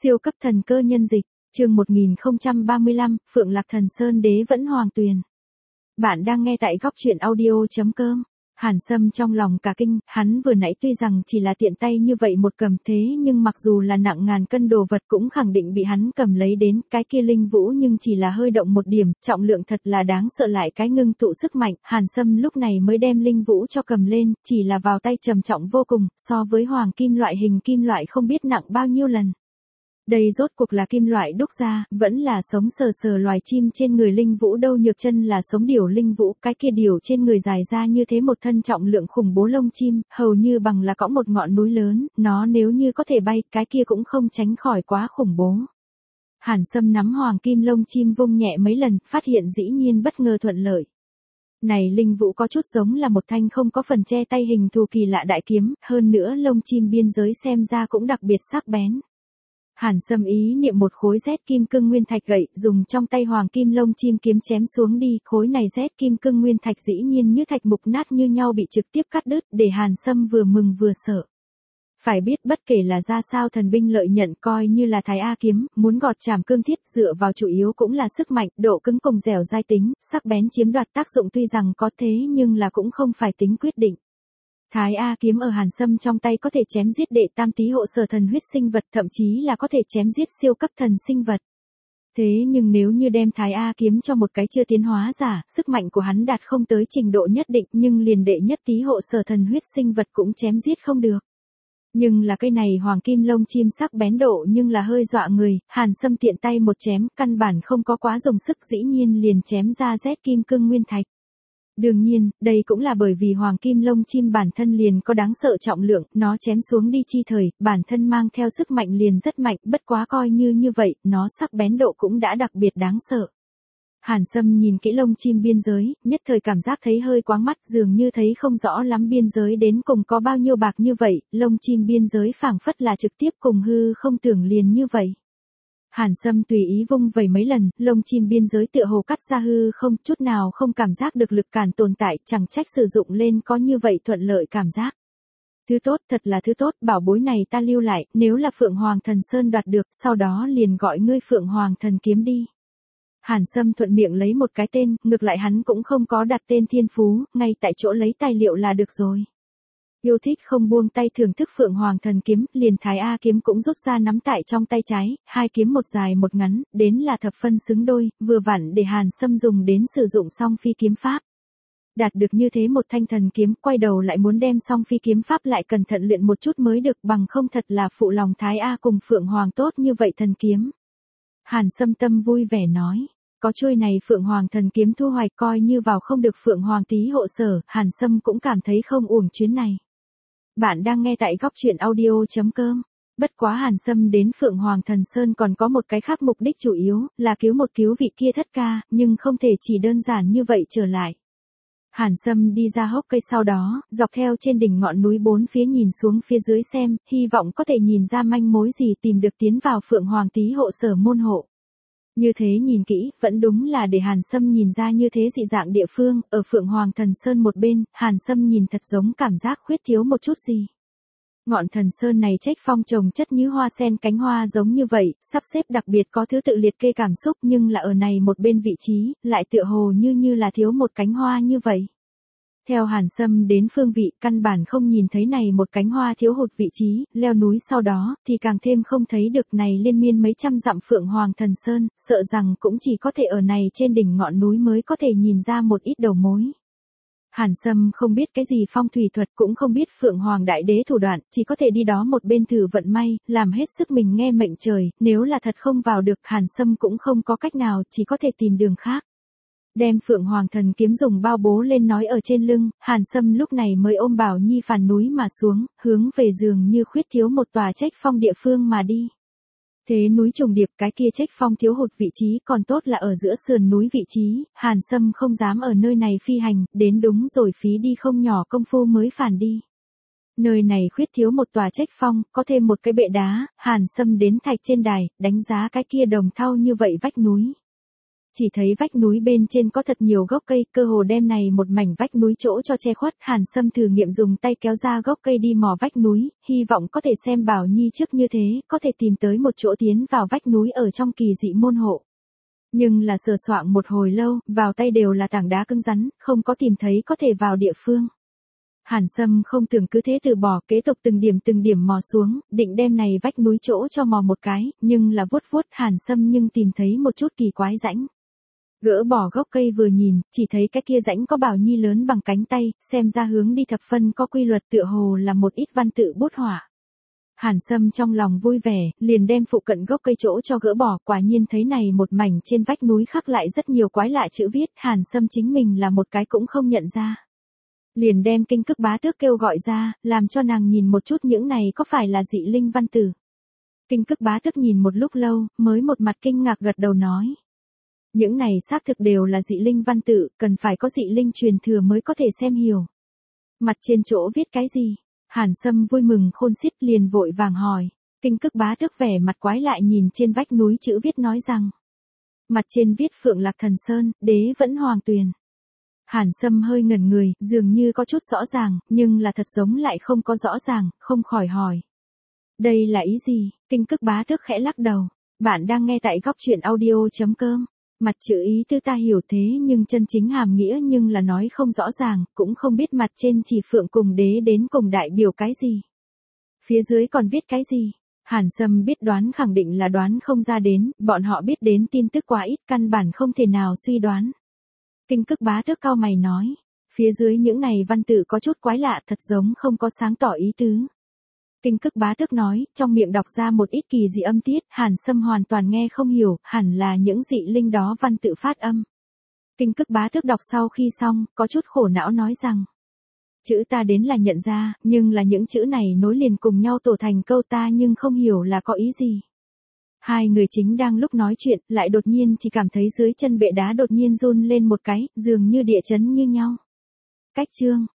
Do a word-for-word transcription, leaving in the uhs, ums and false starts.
Siêu cấp thần cơ nhân dịch, chương một nghìn không trăm ba mươi lăm, Phượng Lạc Thần Sơn Đế vẫn hoàng tuyền. Bạn đang nghe tại góc truyện audio chấm com. Hàn Sâm trong lòng cả kinh, hắn vừa nãy tuy rằng chỉ là tiện tay như vậy một cầm thế nhưng mặc dù là nặng ngàn cân đồ vật cũng khẳng định bị hắn cầm lấy đến, cái kia linh vũ nhưng chỉ là hơi động một điểm, trọng lượng thật là đáng sợ lại cái ngưng tụ sức mạnh, Hàn Sâm lúc này mới đem linh vũ cho cầm lên, chỉ là vào tay trầm trọng vô cùng, so với hoàng kim loại hình kim loại không biết nặng bao nhiêu lần. Đây rốt cuộc là kim loại đúc ra, vẫn là sống sờ sờ loài chim trên người linh vũ đâu, nhược chân là sống điểu linh vũ, cái kia điểu trên người dài ra như thế một thân trọng lượng khủng bố lông chim, hầu như bằng là cõng một ngọn núi lớn, nó nếu như có thể bay, cái kia cũng không tránh khỏi quá khủng bố. Hàn Sâm nắm hoàng kim lông chim vung nhẹ mấy lần, phát hiện dĩ nhiên bất ngờ thuận lợi. Này linh vũ có chút giống là một thanh không có phần che tay hình thù kỳ lạ đại kiếm, hơn nữa lông chim biên giới xem ra cũng đặc biệt sắc bén. Hàn Sâm ý niệm một khối rét kim cương nguyên thạch gậy, dùng trong tay hoàng kim lông chim kiếm chém xuống đi, khối này rét kim cương nguyên thạch dĩ nhiên như thạch mục nát như nhau bị trực tiếp cắt đứt, để Hàn Sâm vừa mừng vừa sợ. Phải biết bất kể là ra sao thần binh lợi nhận coi như là Thái A kiếm, muốn gọt chảm cương thiết dựa vào chủ yếu cũng là sức mạnh, độ cứng cùng dẻo dai tính, sắc bén chiếm đoạt tác dụng tuy rằng có thế nhưng là cũng không phải tính quyết định. Thái A kiếm ở Hàn Sâm trong tay có thể chém giết đệ tam tý hộ sở thần huyết sinh vật, thậm chí là có thể chém giết siêu cấp thần sinh vật. Thế nhưng nếu như đem Thái A kiếm cho một cái chưa tiến hóa giả, sức mạnh của hắn đạt không tới trình độ nhất định nhưng liền đệ nhất tý hộ sở thần huyết sinh vật cũng chém giết không được. Nhưng là cây này hoàng kim lông chim sắc bén độ nhưng là hơi dọa người, Hàn Sâm tiện tay một chém, căn bản không có quá dùng sức dĩ nhiên liền chém ra rét kim cương nguyên thạch. Đương nhiên, đây cũng là bởi vì hoàng kim lông chim bản thân liền có đáng sợ trọng lượng, nó chém xuống đi chi thời, bản thân mang theo sức mạnh liền rất mạnh, bất quá coi như như vậy, nó sắc bén độ cũng đã đặc biệt đáng sợ. Hàn Sâm nhìn kỹ lông chim biên giới, nhất thời cảm giác thấy hơi quáng mắt, dường như thấy không rõ lắm biên giới đến cùng có bao nhiêu bạc như vậy, lông chim biên giới phảng phất là trực tiếp cùng hư không tưởng liền như vậy. Hàn Sâm tùy ý vung vẩy mấy lần, lông chim biên giới tựa hồ cắt ra hư không, chút nào không cảm giác được lực cản tồn tại, chẳng trách sử dụng lên có như vậy thuận lợi cảm giác. Thứ tốt, thật là thứ tốt, bảo bối này ta lưu lại, nếu là Phượng Hoàng Thần Sơn đoạt được, sau đó liền gọi ngươi Phượng Hoàng Thần Kiếm đi. Hàn Sâm thuận miệng lấy một cái tên, ngược lại hắn cũng không có đặt tên thiên phú, ngay tại chỗ lấy tài liệu là được rồi. Yêu thích không buông tay thưởng thức Phượng Hoàng Thần Kiếm, liền Thái A kiếm cũng rút ra nắm tại trong tay trái, hai kiếm một dài một ngắn, đến là thập phân xứng đôi, vừa vặn để Hàn Sâm dùng đến sử dụng song phi kiếm pháp. Đạt được như thế một thanh thần kiếm, quay đầu lại muốn đem song phi kiếm pháp lại cẩn thận luyện một chút mới được, bằng không thật là phụ lòng Thái A cùng Phượng Hoàng tốt như vậy thần kiếm. Hàn Sâm tâm vui vẻ nói. Có chuôi này Phượng Hoàng Thần Kiếm thu hoạch coi như vào không được Phượng Hoàng tý hộ sở, Hàn Sâm cũng cảm thấy không uổng chuyến này. Bạn đang nghe tại góc truyện audio chấm com. Bất quá Hàn Sâm đến Phượng Hoàng Thần Sơn còn có một cái khác mục đích chủ yếu, là cứu một cứu vị kia thất ca, nhưng không thể chỉ đơn giản như vậy trở lại. Hàn Sâm đi ra hốc cây sau đó, dọc theo trên đỉnh ngọn núi bốn phía nhìn xuống phía dưới xem, hy vọng có thể nhìn ra manh mối gì tìm được tiến vào Phượng Hoàng tý hộ sở môn hộ. Như thế nhìn kỹ, vẫn đúng là để Hàn Sâm nhìn ra như thế dị dạng địa phương, ở Phượng Hoàng Thần Sơn một bên, Hàn Sâm nhìn thật giống cảm giác khuyết thiếu một chút gì. Ngọn thần sơn này trách phong trồng chất như hoa sen cánh hoa giống như vậy, sắp xếp đặc biệt có thứ tự liệt kê cảm xúc nhưng là ở này một bên vị trí, lại tựa hồ như như là thiếu một cánh hoa như vậy. Theo Hàn Sâm đến phương vị, căn bản không nhìn thấy này một cánh hoa thiếu hụt vị trí, leo núi sau đó, thì càng thêm không thấy được này liên miên mấy trăm dặm Phượng Hoàng Thần Sơn, sợ rằng cũng chỉ có thể ở này trên đỉnh ngọn núi mới có thể nhìn ra một ít đầu mối. Hàn Sâm không biết cái gì phong thủy thuật, cũng không biết Phượng Hoàng Đại Đế thủ đoạn, chỉ có thể đi đó một bên thử vận may, làm hết sức mình nghe mệnh trời, nếu là thật không vào được, Hàn Sâm cũng không có cách nào, chỉ có thể tìm đường khác. Đem Phượng Hoàng Thần Kiếm dùng bao bố lên nói ở trên lưng, Hàn Sâm lúc này mới ôm Bảo Nhi phàn núi mà xuống, hướng về giường như khuyết thiếu một tòa trách phong địa phương mà đi. Thế núi trùng điệp, cái kia trách phong thiếu hụt vị trí còn tốt là ở giữa sườn núi vị trí, Hàn Sâm không dám ở nơi này phi hành, đến đúng rồi phí đi không nhỏ công phu mới phản đi. Nơi này khuyết thiếu một tòa trách phong, có thêm một cái bệ đá, Hàn Sâm đến thạch trên đài, đánh giá cái kia đồng thau như vậy vách núi. chỉ thấy vách núi bên trên có thật nhiều gốc cây, cơ hồ đem này một mảnh vách núi chỗ cho che khuất. Hàn Sâm thử nghiệm dùng tay kéo ra gốc cây đi mò vách núi, hy vọng có thể xem Bảo Nhi trước như thế, có thể tìm tới một chỗ tiến vào vách núi ở trong kỳ dị môn hộ. Nhưng là sờ soạng một hồi lâu, vào tay đều là tảng đá cứng rắn, không có tìm thấy có thể vào địa phương. Hàn Sâm không tưởng cứ thế từ bỏ, kế tục từng điểm từng điểm mò xuống, định đem này vách núi chỗ cho mò một cái, nhưng là vuốt vuốt Hàn Sâm nhưng tìm thấy một chút kỳ quái rãnh. Gỡ bỏ gốc cây vừa nhìn, chỉ thấy cái kia rãnh có Bảo Nhi lớn bằng cánh tay, xem ra hướng đi thập phân có quy luật, tựa hồ là một ít văn tự bút họa. Hàn Sâm trong lòng vui vẻ, liền đem phụ cận gốc cây chỗ cho gỡ bỏ, quả nhiên thấy này một mảnh trên vách núi khắc lại rất nhiều quái lạ chữ viết, Hàn Sâm chính mình là một cái cũng không nhận ra. Liền đem Kinh Cức Bá Tước kêu gọi ra, làm cho nàng nhìn một chút những này có phải là dị linh văn tử. Kinh Cức Bá Tước nhìn một lúc lâu, mới một mặt kinh ngạc gật đầu nói. Những này xác thực đều là dị linh văn tự, cần phải có dị linh truyền thừa mới có thể xem hiểu. Mặt trên chỗ viết cái gì? Hàn Sâm vui mừng khôn xiết liền vội vàng hỏi. Kinh Cức Bá Tước vẻ mặt quái lại nhìn trên vách núi chữ viết nói rằng. Mặt trên viết Phượng Lạc Thần Sơn, Đế Vẫn Hoàng Tuyền. Hàn Sâm hơi ngẩn người, dường như có chút rõ ràng, nhưng là thật giống lại không có rõ ràng, không khỏi hỏi. Đây là ý gì? Kinh Cức Bá Tước khẽ lắc đầu. Bạn đang nghe tại góc truyện audio chấm com. Mặt chữ ý tư ta hiểu thế nhưng chân chính hàm nghĩa nhưng là nói không rõ ràng, cũng không biết mặt trên chỉ Phượng cùng Đế đến cùng đại biểu cái gì. Phía dưới còn viết cái gì? Hàn Sâm biết đoán khẳng định là đoán không ra đến, bọn họ biết đến tin tức quá ít, căn bản không thể nào suy đoán. Kinh Cức Bá Tước cau mày nói, phía dưới những này văn tự có chút quái lạ, thật giống không có sáng tỏ ý tứ. Kinh Cức Bá Tước nói, trong miệng đọc ra một ít kỳ dị âm tiết, Hàn Sâm hoàn toàn nghe không hiểu, hẳn là những dị linh đó văn tự phát âm. Kinh Cức Bá Tước đọc sau khi xong, có chút khổ não nói rằng, chữ ta đến là nhận ra, nhưng là những chữ này nối liền cùng nhau tổ thành câu ta nhưng không hiểu là có ý gì. Hai người chính đang lúc nói chuyện, lại đột nhiên chỉ cảm thấy dưới chân bệ đá đột nhiên run lên một cái, dường như địa chấn như nhau. Cách chương